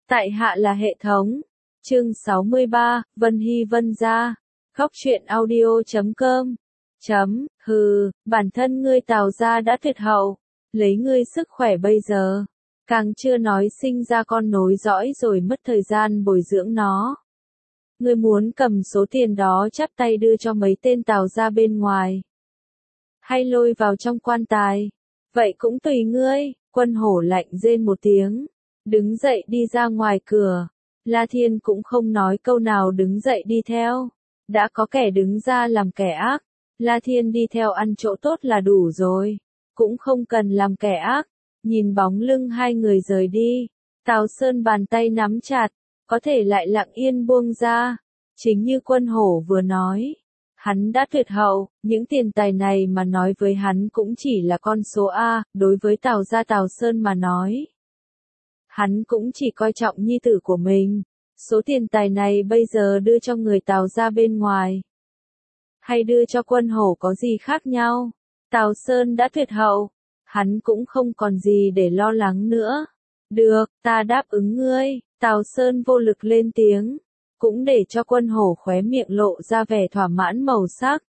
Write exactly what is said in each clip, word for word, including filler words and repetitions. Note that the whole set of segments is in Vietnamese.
Tại hạ là hệ thống. Chương sáu mươi ba, Vân Hy Vân gia. Góc truyện audio chấm com. Chấm, hừ, bản thân ngươi Tào gia đã tuyệt hậu. Lấy ngươi sức khỏe bây giờ. Càng chưa nói sinh ra con nối dõi rồi mất thời gian bồi dưỡng nó. Ngươi muốn cầm số tiền đó chắp tay đưa cho mấy tên Tào gia bên ngoài. Hay lôi vào trong quan tài. Vậy cũng tùy ngươi. Quân hổ lạnh rên một tiếng. Đứng dậy đi ra ngoài cửa. La Thiên cũng không nói câu nào đứng dậy đi theo. Đã có kẻ đứng ra làm kẻ ác. La Thiên đi theo ăn chỗ tốt là đủ rồi. Cũng không cần làm kẻ ác. Nhìn bóng lưng hai người rời đi. Tào Sơn bàn tay nắm chặt. Có thể lại lặng yên buông ra. Chính như quân hổ vừa nói. Hắn đã tuyệt hậu. Những tiền tài này mà nói với hắn cũng chỉ là con số A. Đối với Tào gia Tào Sơn mà nói. Hắn cũng chỉ coi trọng nhi tử của mình. Số tiền tài này bây giờ đưa cho người Tào gia bên ngoài. Hay đưa cho quân hổ có gì khác nhau. Tào Sơn đã tuyệt hậu. Hắn cũng không còn gì để lo lắng nữa. Được, ta đáp ứng ngươi. Tào Sơn vô lực lên tiếng. Cũng để cho quân hổ khóe miệng lộ ra vẻ thỏa mãn màu sắc.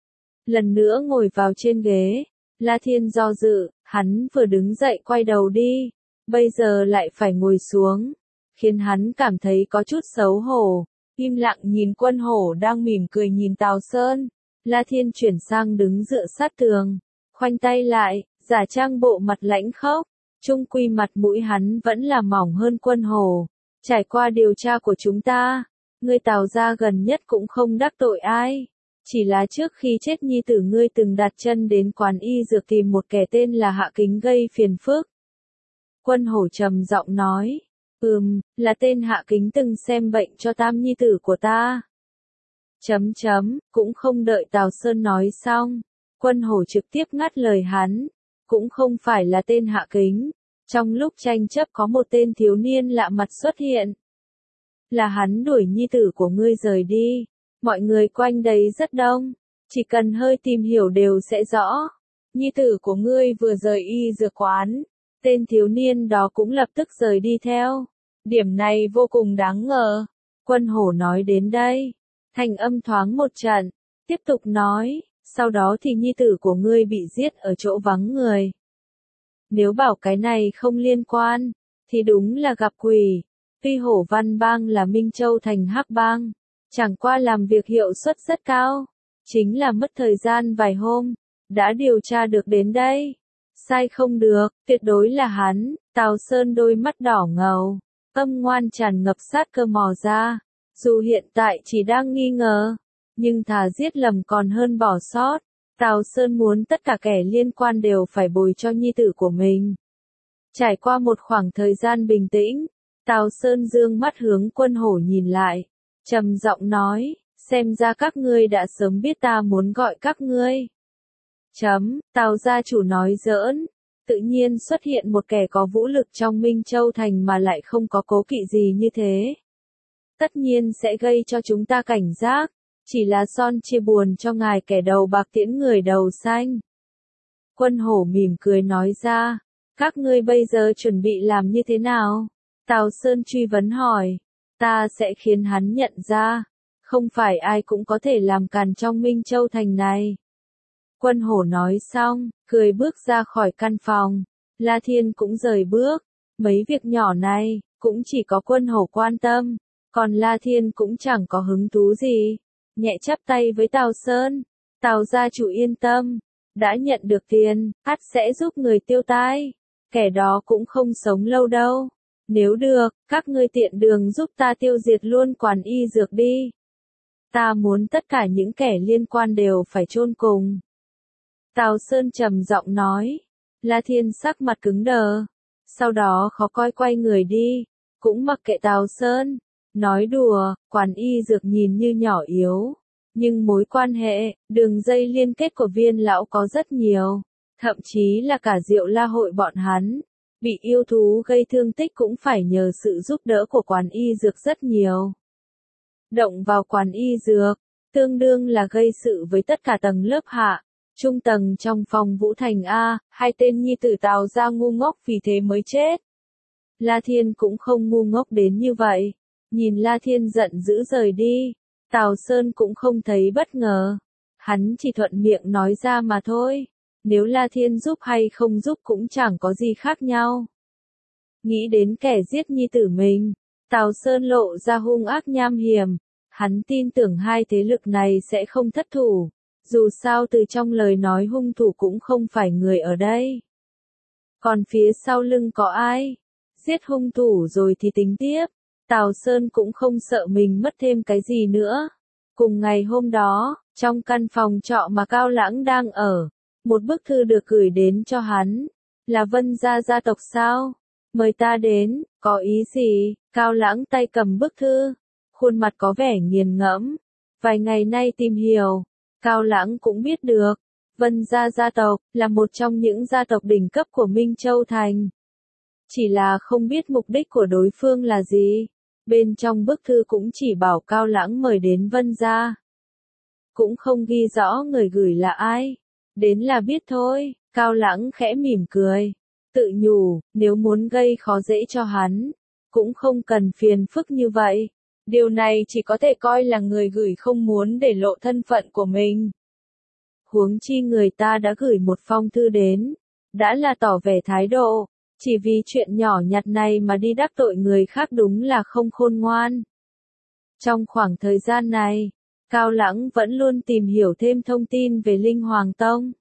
Lần nữa ngồi vào trên ghế. La Thiên do dự. Hắn vừa đứng dậy quay đầu đi. Bây giờ lại phải ngồi xuống. Khiến hắn cảm thấy có chút xấu hổ. Im lặng nhìn quân hổ đang mỉm cười nhìn Tào Sơn. La Thiên chuyển sang đứng dựa sát tường. Khoanh tay lại, giả trang bộ mặt lãnh khốc. Chung quy mặt mũi hắn vẫn là mỏng hơn quân hổ. Trải qua điều tra của chúng ta. Ngươi Tào gia gần nhất cũng không đắc tội ai. Chỉ là trước khi chết nhi tử ngươi từng đặt chân đến quán y dược tìm một kẻ tên là Hạ Kính gây phiền phức. Quân hổ trầm giọng nói. Ừm, là tên Hạ Kính từng xem bệnh cho tam nhi tử của ta. Chấm chấm, cũng không đợi Tào Sơn nói xong. Quân hổ trực tiếp ngắt lời hắn. Cũng không phải là tên Hạ Kính. Trong lúc tranh chấp có một tên thiếu niên lạ mặt xuất hiện. Là hắn đuổi nhi tử của ngươi rời đi. Mọi người quanh đấy rất đông. Chỉ cần hơi tìm hiểu đều sẽ rõ. Nhi tử của ngươi vừa rời y dược quán. Tên thiếu niên đó cũng lập tức rời đi theo. Điểm này vô cùng đáng ngờ. Quân hổ nói đến đây. Thành âm thoáng một trận. Tiếp tục nói. Sau đó thì nhi tử của ngươi bị giết ở chỗ vắng người. Nếu bảo cái này không liên quan. Thì đúng là gặp quỷ. Tuy Hổ Văn Bang là Minh Châu thành Hắc Bang. Chẳng qua làm việc hiệu suất rất cao. Chính là mất thời gian vài hôm. Đã điều tra được đến đây. Sai không được, tuyệt đối là hắn. Tào Sơn đôi mắt đỏ ngầu. Âm ngoan tràn ngập sát cơ mò ra. Dù hiện tại chỉ đang nghi ngờ. Nhưng thà giết lầm còn hơn bỏ sót. Tào Sơn muốn tất cả kẻ liên quan đều phải bồi cho nhi tử của mình. Trải qua một khoảng thời gian bình tĩnh. Tào Sơn dương mắt hướng quân hổ nhìn lại. Trầm giọng nói. Xem ra các ngươi đã sớm biết ta muốn gọi các ngươi. Chấm, Tào gia chủ nói giỡn. Tự nhiên xuất hiện một kẻ có vũ lực trong Minh Châu Thành mà lại không có cố kỵ gì như thế. Tất nhiên sẽ gây cho chúng ta cảnh giác. Chỉ là son chia buồn cho ngài kẻ đầu bạc tiễn người đầu xanh. Quân hổ mỉm cười nói ra. Các ngươi bây giờ chuẩn bị làm như thế nào? Tào Sơn truy vấn hỏi. Ta sẽ khiến hắn nhận ra. Không phải ai cũng có thể làm càn trong Minh Châu Thành này. Quân hổ nói xong, cười bước ra khỏi căn phòng. La Thiên cũng rời bước. Mấy việc nhỏ này, cũng chỉ có quân hổ quan tâm. Còn La Thiên cũng chẳng có hứng thú gì. Nhẹ chắp tay với Tào Sơn. Tào gia chủ yên tâm. Đã nhận được tiền, ắt sẽ giúp người tiêu tai. Kẻ đó cũng không sống lâu đâu. Nếu được, các ngươi tiện đường giúp ta tiêu diệt luôn quán y dược đi. Ta muốn tất cả những kẻ liên quan đều phải chôn cùng. Tào Sơn trầm giọng nói. La Thiên sắc mặt cứng đờ. Sau đó khó coi quay người đi. Cũng mặc kệ Tào Sơn. Nói đùa, quán y dược nhìn như nhỏ yếu. Nhưng mối quan hệ, đường dây liên kết của Viên lão có rất nhiều. Thậm chí là cả Diệu La hội bọn hắn. Bị yêu thú gây thương tích cũng phải nhờ sự giúp đỡ của quán y dược rất nhiều. Động vào quán y dược, tương đương là gây sự với tất cả tầng lớp hạ. Trung tầng trong phòng Vũ Thành A, hai tên nhi tử Tào gia ngu ngốc vì thế mới chết. La Thiên cũng không ngu ngốc đến như vậy. Nhìn La Thiên giận dữ rời đi, Tào Sơn cũng không thấy bất ngờ. Hắn chỉ thuận miệng nói ra mà thôi. Nếu La Thiên giúp hay không giúp cũng chẳng có gì khác nhau. Nghĩ đến kẻ giết nhi tử mình, Tào Sơn lộ ra hung ác nham hiểm. Hắn tin tưởng hai thế lực này sẽ không thất thủ. Dù sao từ trong lời nói hung thủ cũng không phải người ở đây. Còn phía sau lưng có ai? Giết hung thủ rồi thì tính tiếp. Tào Sơn cũng không sợ mình mất thêm cái gì nữa. Cùng ngày hôm đó, trong căn phòng trọ mà Cao Lãng đang ở, một bức thư được gửi đến cho hắn. Là Vân gia gia tộc sao? Mời ta đến, có ý gì? Cao Lãng tay cầm bức thư, khuôn mặt có vẻ nghiền ngẫm. Vài ngày nay tìm hiểu, Cao Lãng cũng biết được, Vân gia gia tộc là một trong những gia tộc đỉnh cấp của Minh Châu Thành. Chỉ là không biết mục đích của đối phương là gì. Bên trong bức thư cũng chỉ bảo Cao Lãng mời đến Vân gia. Cũng không ghi rõ người gửi là ai. Đến là biết thôi. Cao Lãng khẽ mỉm cười, tự nhủ, nếu muốn gây khó dễ cho hắn, cũng không cần phiền phức như vậy. Điều này chỉ có thể coi là người gửi không muốn để lộ thân phận của mình. Huống chi người ta đã gửi một phong thư đến, đã là tỏ vẻ thái độ, chỉ vì chuyện nhỏ nhặt này mà đi đắc tội người khác đúng là không khôn ngoan. Trong khoảng thời gian này, Cao Lãng vẫn luôn tìm hiểu thêm thông tin về Linh Hoàng Tông.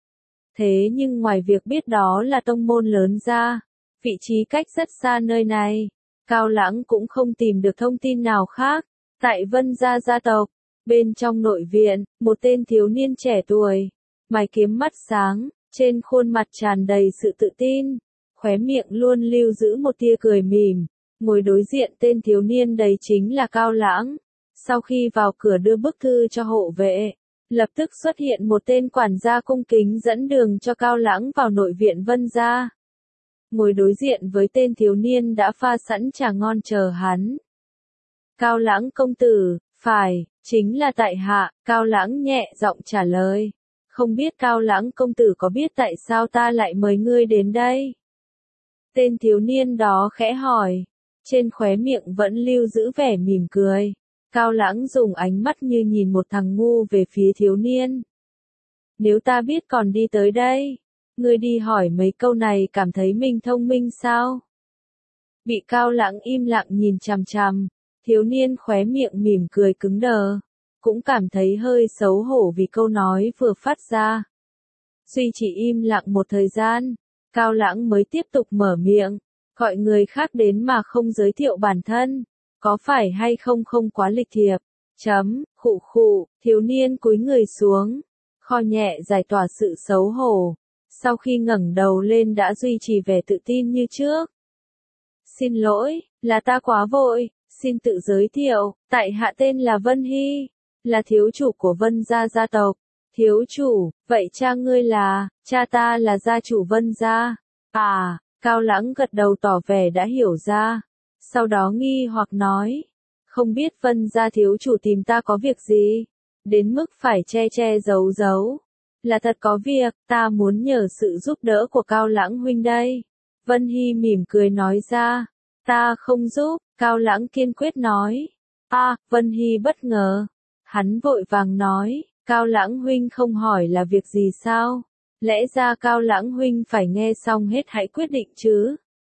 Thế nhưng ngoài việc biết đó là tông môn lớn ra, vị trí cách rất xa nơi này, Cao Lãng cũng không tìm được thông tin nào khác. Tại Vân gia gia tộc, bên trong nội viện, một tên thiếu niên trẻ tuổi, mày kiếm mắt sáng, trên khuôn mặt tràn đầy sự tự tin, khóe miệng luôn lưu giữ một tia cười mỉm, ngồi đối diện tên thiếu niên đấy chính là Cao Lãng. Sau khi vào cửa đưa bức thư cho hộ vệ, lập tức xuất hiện một tên quản gia cung kính dẫn đường cho Cao Lãng vào nội viện Vân gia. Ngồi đối diện với tên thiếu niên đã pha sẵn trà ngon chờ hắn. Cao Lãng công tử, phải, chính là tại hạ. Cao Lãng nhẹ giọng trả lời. Không biết Cao Lãng công tử có biết tại sao ta lại mời ngươi đến đây? Tên thiếu niên đó khẽ hỏi, trên khóe miệng vẫn lưu giữ vẻ mỉm cười. Cao Lãng dùng ánh mắt như nhìn một thằng ngu về phía thiếu niên. Nếu ta biết còn đi tới đây, ngươi đi hỏi mấy câu này cảm thấy mình thông minh sao? Bị Cao Lãng im lặng nhìn chằm chằm, thiếu niên khóe miệng mỉm cười cứng đờ, cũng cảm thấy hơi xấu hổ vì câu nói vừa phát ra. Duy chỉ im lặng một thời gian, Cao Lãng mới tiếp tục mở miệng, gọi người khác đến mà không giới thiệu bản thân, có phải hay không không quá lịch thiệp. Chấm, khụ khụ, thiếu niên cúi người xuống, kho nhẹ giải tỏa sự xấu hổ, sau khi ngẩng đầu lên đã duy trì vẻ tự tin như trước. Xin lỗi, là ta quá vội, xin tự giới thiệu, tại hạ tên là Vân Hy, là thiếu chủ của Vân gia gia tộc. Thiếu chủ, vậy cha ngươi là? Cha ta là gia chủ Vân gia. À, Cao Lãng gật đầu tỏ vẻ đã hiểu ra, sau đó nghi hoặc nói, không biết Vân gia thiếu chủ tìm ta có việc gì, đến mức phải che che giấu giấu. Là thật có việc, ta muốn nhờ sự giúp đỡ của Cao Lãng huynh đây. Vân Hy mỉm cười nói ra, ta không giúp. Cao Lãng kiên quyết nói. À, Vân Hy bất ngờ, hắn vội vàng nói, Cao Lãng huynh không hỏi là việc gì sao? Lẽ ra Cao Lãng huynh phải nghe xong hết hãy quyết định chứ.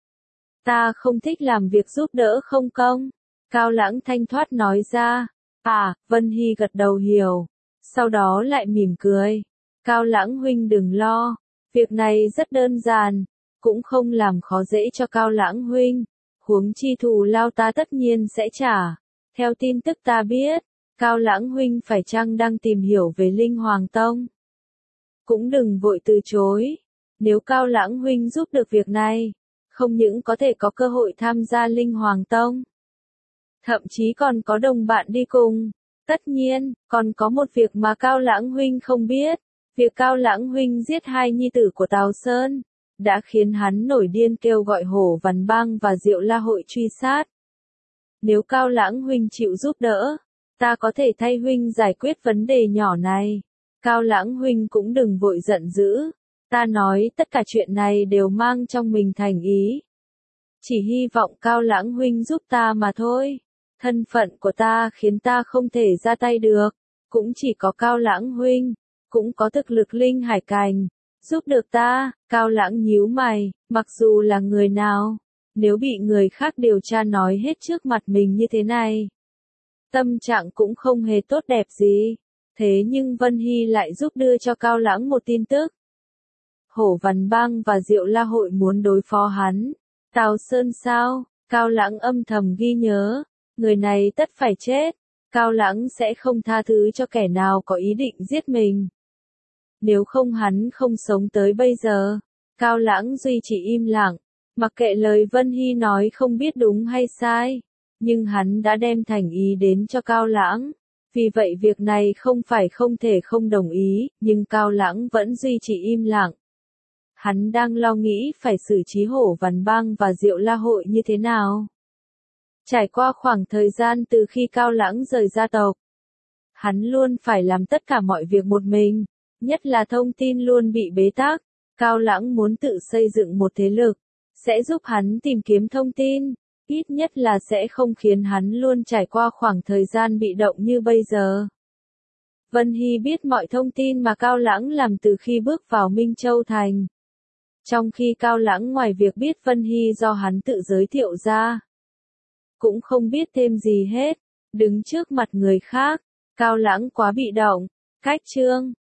Ta không thích làm việc giúp đỡ không công. Cao Lãng thanh thoát nói ra. À, Vân Hy gật đầu hiểu, sau đó lại mỉm cười. Cao Lãng huynh đừng lo, việc này rất đơn giản, cũng không làm khó dễ cho Cao Lãng huynh. Huống chi thù lao ta tất nhiên sẽ trả. Theo tin tức ta biết, Cao Lãng huynh phải chăng đang tìm hiểu về Linh Hoàng Tông? Cũng đừng vội từ chối. Nếu Cao Lãng huynh giúp được việc này, không những có thể có cơ hội tham gia Linh Hoàng Tông, thậm chí còn có đồng bạn đi cùng. Tất nhiên, còn có một việc mà Cao Lãng huynh không biết. Việc Cao Lãng huynh giết hai nhi tử của Tào Sơn đã khiến hắn nổi điên kêu gọi Hổ Văn Bang và Diệu La hội truy sát. Nếu Cao Lãng huynh chịu giúp đỡ, ta có thể thay huynh giải quyết vấn đề nhỏ này. Cao Lãng huynh cũng đừng vội giận dữ, ta nói tất cả chuyện này đều mang trong mình thành ý. Chỉ hy vọng Cao Lãng huynh giúp ta mà thôi. Thân phận của ta khiến ta không thể ra tay được. Cũng chỉ có Cao Lãng huynh, cũng có thực lực linh hải cảnh, giúp được ta. Cao Lãng nhíu mày, mặc dù là người nào, nếu bị người khác điều tra nói hết trước mặt mình như thế này, tâm trạng cũng không hề tốt đẹp gì. Thế nhưng Vân Hy lại giúp đưa cho Cao Lãng một tin tức. Hổ Văn Bang và Diệu La Hội muốn đối phó hắn. Tào Sơn sao? Cao Lãng âm thầm ghi nhớ. Người này tất phải chết. Cao Lãng sẽ không tha thứ cho kẻ nào có ý định giết mình. Nếu không hắn không sống tới bây giờ. Cao Lãng duy trì im lặng, mặc kệ lời Vân Hy nói không biết đúng hay sai. Nhưng hắn đã đem thành ý đến cho Cao Lãng. Vì vậy việc này không phải không thể không đồng ý, nhưng Cao Lãng vẫn duy trì im lặng. Hắn đang lo nghĩ phải xử trí Hổ Văn Bang và Diệu La Hội như thế nào. Trải qua khoảng thời gian từ khi Cao Lãng rời gia tộc, hắn luôn phải làm tất cả mọi việc một mình, nhất là thông tin luôn bị bế tắc. Cao Lãng muốn tự xây dựng một thế lực, sẽ giúp hắn tìm kiếm thông tin, ít nhất là sẽ không khiến hắn luôn trải qua khoảng thời gian bị động như bây giờ. Vân Hy biết mọi thông tin mà Cao Lãng làm từ khi bước vào Minh Châu Thành. Trong khi Cao Lãng ngoài việc biết Vân Hy do hắn tự giới thiệu ra, cũng không biết thêm gì hết. Đứng trước mặt người khác, Cao Lãng quá bị động. Cách chương